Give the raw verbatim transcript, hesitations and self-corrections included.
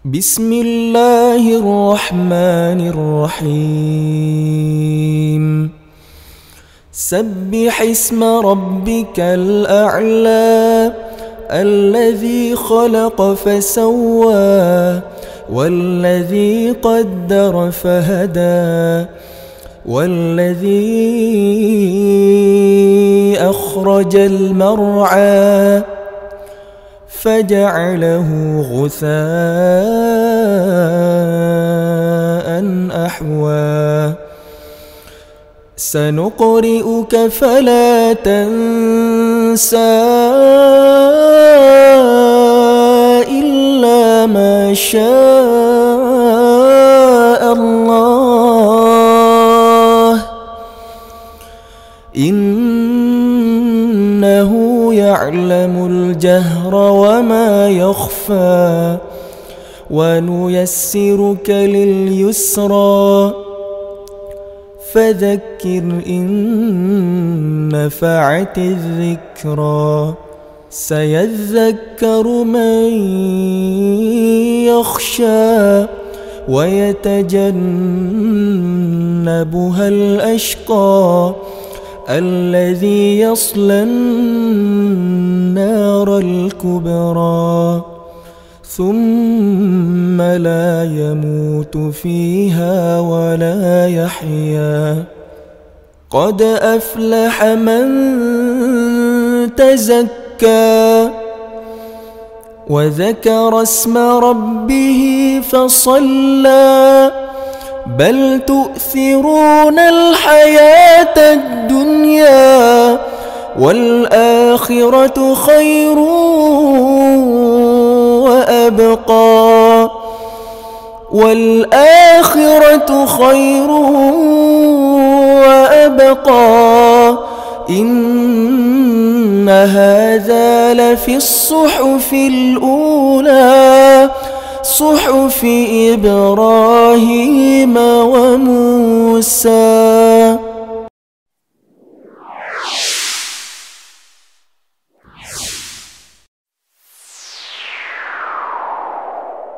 بسم الله الرحمن الرحيم سبح اسم ربك الأعلى الذي خلق فسوى والذي قدر فهدى والذي أخرج المرعى فجعله غثاء أحوى سنقرئك فلا تنسى إلا ما شاء الله إنه يعلم الجهر وما يخفى ونيسرك لليسرى فذكر إن نفعت الذكرى سيذكر من يخشى ويتجنبها الأشقى الذي يصلى النار الكبرى ثم لا يموت فيها ولا يحيا قد أفلح من تزكى وذكر اسم ربه فصلى بل تؤثرون الحياة الدنيا والآخرة خير وأبقى والآخرة خير وأبقى إن هذا لفي الصحف الأولى صحف إبراهيم وموسى.